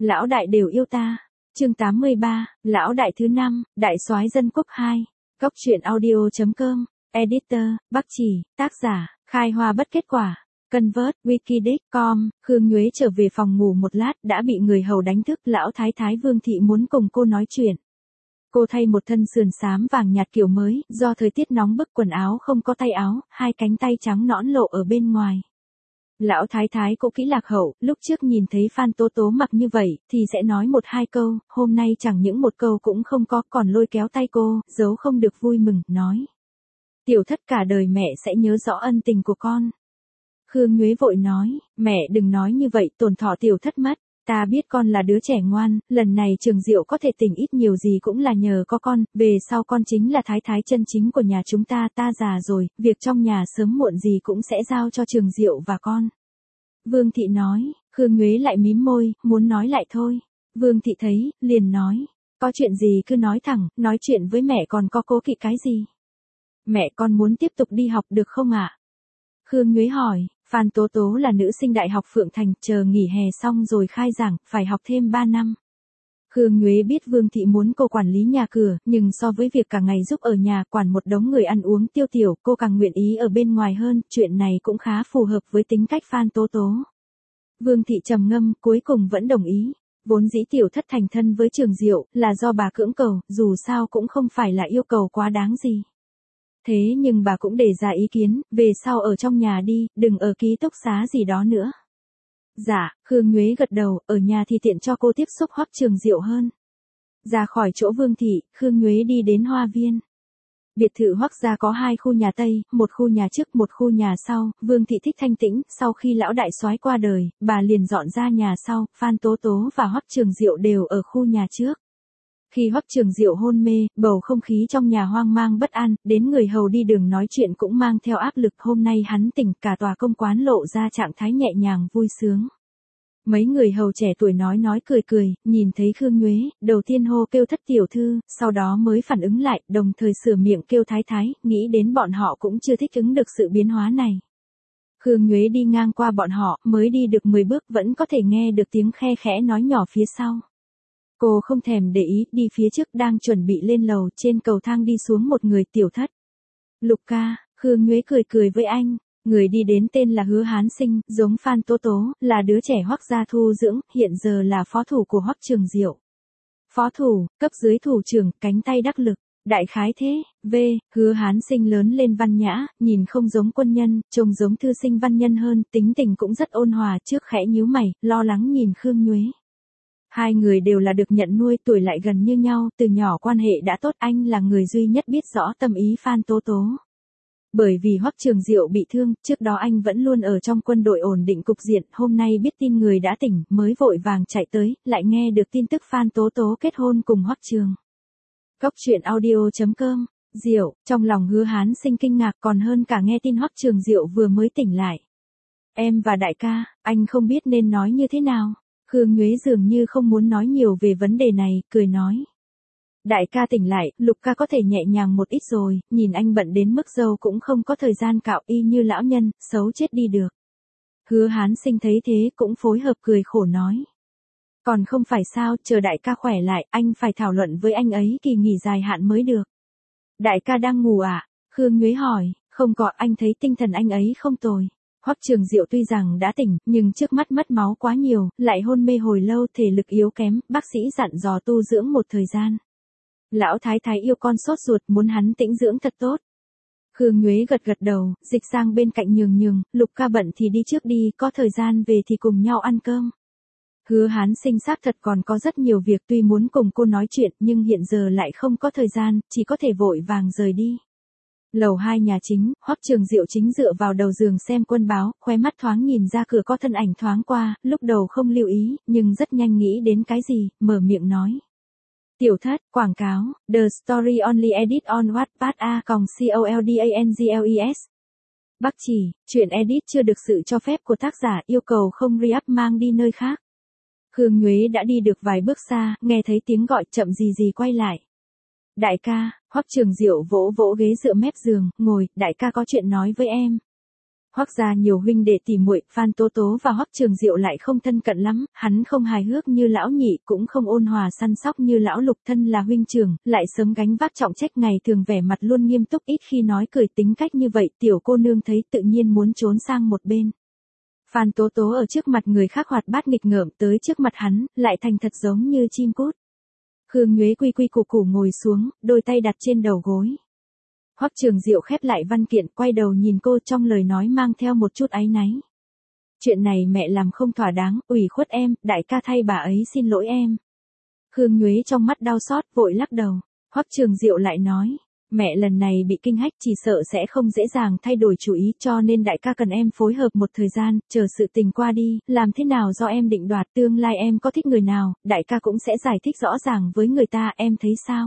Lão đại đều yêu ta. Chương 83, lão đại thứ 5, đại soái dân quốc 2. Góc truyện audio.com. Editor, Bắc Chỉ, tác giả, Khai Hoa Bất Kết Quả. Convert, Wikidic.com. Khương Nhuế trở về phòng ngủ một lát đã bị người hầu đánh thức. Lão thái thái Vương Thị muốn cùng cô nói chuyện. Cô thay một thân sườn xám vàng nhạt kiểu mới, do thời tiết nóng bức quần áo không có tay áo, hai cánh tay trắng nõn lộ ở bên ngoài. Lão thái thái cũng kỹ lạc hậu, lúc trước nhìn thấy Phan Tố Tố mặc như vậy, thì sẽ nói một hai câu, hôm nay chẳng những một câu cũng không có, còn lôi kéo tay cô, giấu không được vui mừng, nói. Tiểu thất cả đời mẹ sẽ nhớ rõ ân tình của con. Khương Nhuế vội nói, mẹ đừng nói như vậy, tổn thọ tiểu thất mất. Ta biết con là đứa trẻ ngoan, lần này Trường Diệu có thể tỉnh ít nhiều gì cũng là nhờ có con, về sau con chính là thái thái chân chính của nhà chúng ta già rồi, việc trong nhà sớm muộn gì cũng sẽ giao cho Trường Diệu và con. Vương Thị nói, Khương Nhuế lại mím môi, muốn nói lại thôi. Vương Thị thấy, liền nói, có chuyện gì cứ nói thẳng, nói chuyện với mẹ còn có cố kỵ cái gì. Mẹ con muốn tiếp tục đi học được không ạ? Khương Nhuế hỏi. Phan Tố Tố là nữ sinh đại học Phượng Thành, chờ nghỉ hè xong rồi khai giảng, phải học thêm 3 năm. Khương Nhuế biết Vương Thị muốn cô quản lý nhà cửa, nhưng so với việc cả ngày giúp ở nhà quản một đống người ăn uống tiêu tiểu, cô càng nguyện ý ở bên ngoài hơn, chuyện này cũng khá phù hợp với tính cách Phan Tố Tố. Vương Thị trầm ngâm, cuối cùng vẫn đồng ý. Vốn dĩ tiểu thất thành thân với Trường Diệu, là do bà cưỡng cầu, dù sao cũng không phải là yêu cầu quá đáng gì. Thế nhưng bà cũng để ra ý kiến, về sau ở trong nhà đi, đừng ở ký túc xá gì đó nữa. Dạ, Khương Nhuế gật đầu, ở nhà thì tiện cho cô tiếp xúc Hoắc Trường Diệu hơn. Ra khỏi chỗ Vương Thị, Khương Nhuế đi đến Hoa Viên. Biệt thự Hoắc gia có 2 khu nhà Tây, một khu nhà trước, một khu nhà sau. Vương Thị thích thanh tĩnh, sau khi lão đại soái qua đời, bà liền dọn ra nhà sau. Phan Tố Tố và Hoắc Trường Diệu đều ở khu nhà trước. Khi Hoắc Trường Diệu hôn mê, bầu không khí trong nhà hoang mang bất an, đến người hầu đi đường nói chuyện cũng mang theo áp lực. Hôm nay hắn tỉnh, cả tòa công quán lộ ra trạng thái nhẹ nhàng vui sướng. Mấy người hầu trẻ tuổi nói cười, nhìn thấy Khương Nhuế, đầu tiên hô kêu thất tiểu thư, sau đó mới phản ứng lại, đồng thời sửa miệng kêu thái thái, nghĩ đến bọn họ cũng chưa thích ứng được sự biến hóa này. Khương Nhuế đi ngang qua bọn họ, mới đi được 10 bước vẫn có thể nghe được tiếng khe khẽ nói nhỏ phía sau. Cô không thèm để ý, đi phía trước đang chuẩn bị lên lầu, trên cầu thang đi xuống một người. Tiểu thất. Lục ca, Khương Nhuế cười với anh. Người đi đến tên là Hứa Hán Sinh, giống Phan Tố Tố, là đứa trẻ Hoắc gia thu dưỡng, hiện giờ là phó thủ của Hoắc Trường Diệu. Phó thủ, cấp dưới thủ trưởng, cánh tay đắc lực. Đại khái thế, Hứa Hán Sinh lớn lên văn nhã, nhìn không giống quân nhân, trông giống thư sinh văn nhân hơn, tính tình cũng rất ôn hòa, trước khẽ nhíu mày, lo lắng nhìn Khương Nhuế. Hai người đều là được nhận nuôi, tuổi lại gần như nhau, từ nhỏ quan hệ đã tốt, anh là người duy nhất biết rõ tâm ý Phan Tố Tố. Bởi vì Hoắc Trường Diệu bị thương, trước đó anh vẫn luôn ở trong quân đội ổn định cục diện, hôm nay biết tin người đã tỉnh, mới vội vàng chạy tới, lại nghe được tin tức Phan Tố Tố kết hôn cùng Hoắc Trường. Góc truyện audio.com. Diệu, trong lòng Hứa Hán Sinh kinh ngạc còn hơn cả nghe tin Hoắc Trường Diệu vừa mới tỉnh lại. Em và đại ca, anh không biết nên nói như thế nào. Khương Nhuế dường như không muốn nói nhiều về vấn đề này, cười nói. Đại ca tỉnh lại, Lục ca có thể nhẹ nhàng một ít rồi, nhìn anh bận đến mức râu cũng không có thời gian cạo, y như lão nhân, xấu chết đi được. Hứa Hán Sinh thấy thế cũng phối hợp cười khổ nói. Còn không phải sao, chờ đại ca khỏe lại, anh phải thảo luận với anh ấy kỳ nghỉ dài hạn mới được. Đại ca đang ngủ à? Khương Nhuế hỏi, không có, anh thấy tinh thần anh ấy không tồi. Hoắc Trường Diệu tuy rằng đã tỉnh, nhưng trước mắt mất máu quá nhiều, lại hôn mê hồi lâu, thể lực yếu kém, bác sĩ dặn dò tu dưỡng một thời gian. Lão thái thái yêu con sốt ruột, muốn hắn tĩnh dưỡng thật tốt. Khương Nhuế gật đầu, dịch sang bên cạnh nhường, Lục ca bận thì đi trước đi, có thời gian về thì cùng nhau ăn cơm. Hứa Hán Sinh xác thật còn có rất nhiều việc, tuy muốn cùng cô nói chuyện, nhưng hiện giờ lại không có thời gian, chỉ có thể vội vàng rời đi. Lầu 2 nhà chính, Hoắc Trường Diệu chính dựa vào đầu giường xem quân báo, khóe mắt thoáng nhìn ra cửa có thân ảnh thoáng qua, lúc đầu không lưu ý, nhưng rất nhanh nghĩ đến cái gì, mở miệng nói. Tiểu thất, quảng cáo, The Story Only Edit on Wattpad COLDANGLES. Bắc Chỉ, chuyện edit chưa được sự cho phép của tác giả, yêu cầu không re-up mang đi nơi khác. Khương Nhuế đã đi được vài bước xa, nghe thấy tiếng gọi, chậm gì quay lại. Đại ca, Hoắc Trường Diệu vỗ ghế dựa mép giường, ngồi, đại ca có chuyện nói với em. Hoắc gia nhiều huynh đệ tỷ muội, Phan Tố Tố và Hoắc Trường Diệu lại không thân cận lắm, hắn không hài hước như lão nhị, cũng không ôn hòa săn sóc như lão Lục, thân là huynh trưởng, lại sớm gánh vác trọng trách, ngày thường vẻ mặt luôn nghiêm túc, ít khi nói cười, tính cách như vậy, tiểu cô nương thấy tự nhiên muốn trốn sang một bên. Phan Tố Tố ở trước mặt người khác hoạt bát nghịch ngợm, tới trước mặt hắn, lại thành thật giống như chim cút. Khương Nhuế quy quy củ củ ngồi xuống, đôi tay đặt trên đầu gối. Hoắc Trường Diệu khép lại văn kiện, quay đầu nhìn cô, trong lời nói mang theo một chút áy náy. Chuyện này mẹ làm không thỏa đáng, ủy khuất em, đại ca thay bà ấy xin lỗi em. Khương Nhuế trong mắt đau xót, vội lắc đầu. Hoắc Trường Diệu lại nói, mẹ lần này bị kinh hách, chỉ sợ sẽ không dễ dàng thay đổi chủ ý, cho nên đại ca cần em phối hợp một thời gian, chờ sự tình qua đi, làm thế nào do em định đoạt, tương lai em có thích người nào, đại ca cũng sẽ giải thích rõ ràng với người ta, em thấy sao?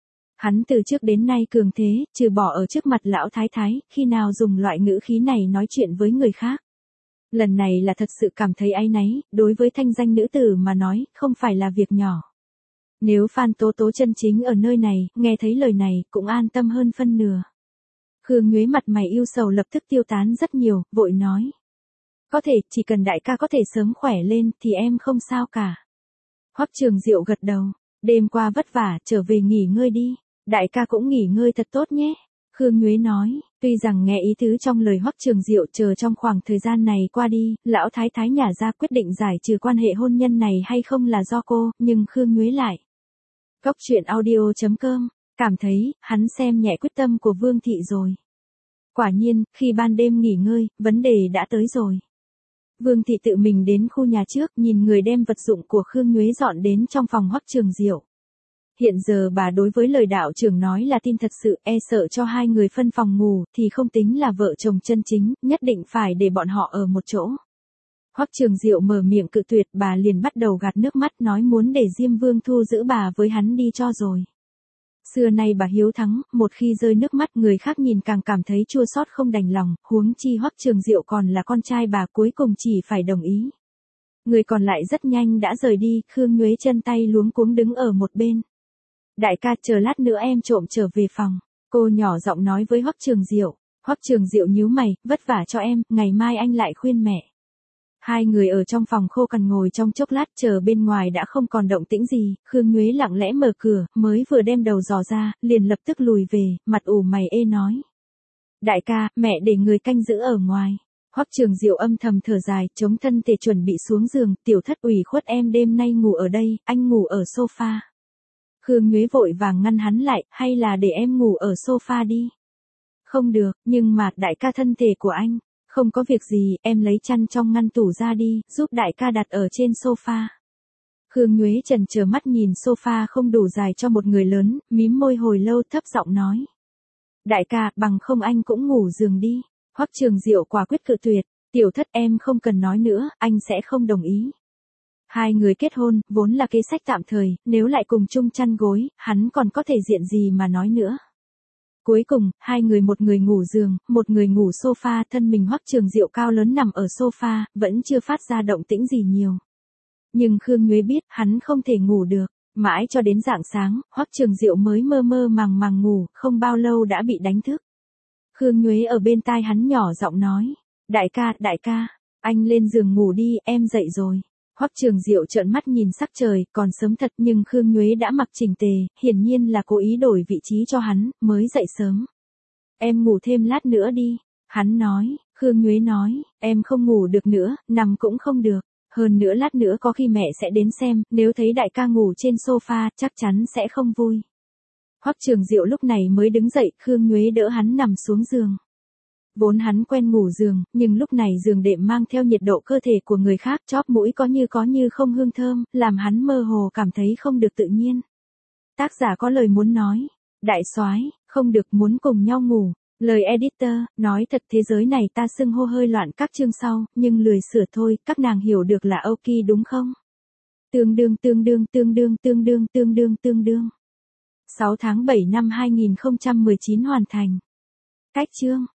Hắn từ trước đến nay cường thế, trừ bỏ ở trước mặt lão thái thái, khi nào dùng loại ngữ khí này nói chuyện với người khác. Lần này là thật sự cảm thấy áy náy, đối với thanh danh nữ tử mà nói, không phải là việc nhỏ. Nếu Phan Tố Tố chân chính ở nơi này, nghe thấy lời này, cũng an tâm hơn phân nửa. Khương Nhuế mặt mày yêu sầu lập tức tiêu tán rất nhiều, vội nói. Có thể, chỉ cần đại ca có thể sớm khỏe lên, thì em không sao cả. Hoắc Trường Diệu gật đầu, đêm qua vất vả, trở về nghỉ ngơi đi. Đại ca cũng nghỉ ngơi thật tốt nhé. Khương Nhuế nói, tuy rằng nghe ý tứ trong lời Hoắc Trường Diệu, chờ trong khoảng thời gian này qua đi, lão thái thái nhà ra quyết định giải trừ quan hệ hôn nhân này hay không là do cô, nhưng Khương Nhuế lại. Cốc truyện audio.com, cảm thấy, hắn xem nhẹ quyết tâm của Vương Thị rồi. Quả nhiên, khi ban đêm nghỉ ngơi, vấn đề đã tới rồi. Vương Thị tự mình đến khu nhà trước, nhìn người đem vật dụng của Khương Nhuế dọn đến trong phòng Hoắc Trường Diệu. Hiện giờ bà đối với lời đạo trưởng nói là tin thật sự, e sợ cho hai người phân phòng ngủ, thì không tính là vợ chồng chân chính, nhất định phải để bọn họ ở một chỗ. Hoắc Trường Diệu mở miệng cự tuyệt, bà liền bắt đầu gạt nước mắt, nói muốn để Diêm Vương Thu giữ bà với hắn đi cho rồi. Xưa nay bà hiếu thắng, một khi rơi nước mắt người khác nhìn càng cảm thấy chua xót không đành lòng, huống chi Hoắc Trường Diệu còn là con trai bà, cuối cùng chỉ phải đồng ý. Người còn lại rất nhanh đã rời đi, Khương Nhuế chân tay luống cuống đứng ở một bên. Đại ca, chờ lát nữa em trộm trở về phòng. Cô nhỏ giọng nói với Hoắc Trường Diệu. Hoắc Trường Diệu nhíu mày, vất vả cho em, ngày mai anh lại khuyên mẹ. Hai người ở trong phòng khô cằn ngồi trong chốc lát, chờ bên ngoài đã không còn động tĩnh gì, Khương Nhuế lặng lẽ mở cửa, mới vừa đem đầu dò ra, liền lập tức lùi về, mặt ủ mày ê nói. Đại ca, mẹ để người canh giữ ở ngoài. Hoắc Trường Diệu âm thầm thở dài, chống thân thể chuẩn bị xuống giường, tiểu thất ủy khuất em đêm nay ngủ ở đây, anh ngủ ở sofa. Khương Nhuế vội vàng ngăn hắn lại, hay là để em ngủ ở sofa đi. Không được, nhưng mà, đại ca thân thể của anh. Không có việc gì, em lấy chăn trong ngăn tủ ra đi, giúp đại ca đặt ở trên sofa. Khương Nhuế chần chờ mắt nhìn sofa không đủ dài cho một người lớn, mím môi hồi lâu thấp giọng nói. Đại ca, bằng không anh cũng ngủ giường đi. Hoắc Trường Diệu quả quyết cự tuyệt, tiểu thất em không cần nói nữa, anh sẽ không đồng ý. Hai người kết hôn, vốn là kế sách tạm thời, nếu lại cùng chung chăn gối, hắn còn có thể diện gì mà nói nữa. Cuối cùng, hai người một người ngủ giường, một người ngủ sofa, thân mình Hoắc Trường Diệu cao lớn nằm ở sofa, vẫn chưa phát ra động tĩnh gì nhiều. Nhưng Khương Nhuế biết, hắn không thể ngủ được, mãi cho đến rạng sáng, Hoắc Trường Diệu mới mơ mơ màng màng ngủ, không bao lâu đã bị đánh thức. Khương Nhuế ở bên tai hắn nhỏ giọng nói, đại ca, anh lên giường ngủ đi, em dậy rồi. Hoắc Trường Diệu trợn mắt nhìn sắc trời, còn sớm thật, nhưng Khương Nhuế đã mặc chỉnh tề, hiển nhiên là cố ý đổi vị trí cho hắn, mới dậy sớm. Em ngủ thêm lát nữa đi, hắn nói. Khương Nhuế nói, em không ngủ được nữa, nằm cũng không được, hơn nữa lát nữa có khi mẹ sẽ đến xem, nếu thấy đại ca ngủ trên sofa, chắc chắn sẽ không vui. Hoắc Trường Diệu lúc này mới đứng dậy, Khương Nhuế đỡ hắn nằm xuống giường. Vốn hắn quen ngủ giường, nhưng lúc này giường đệm mang theo nhiệt độ cơ thể của người khác, chóp mũi có như không hương thơm, làm hắn mơ hồ cảm thấy không được tự nhiên. Tác giả có lời muốn nói, đại soái, không được, muốn cùng nhau ngủ. Lời editor, nói thật thế giới này ta xưng hô hơi loạn các chương sau, nhưng lười sửa thôi, các nàng hiểu được là ok đúng không? Tương đương. 6 tháng 7 năm 2019 hoàn thành. Cách chương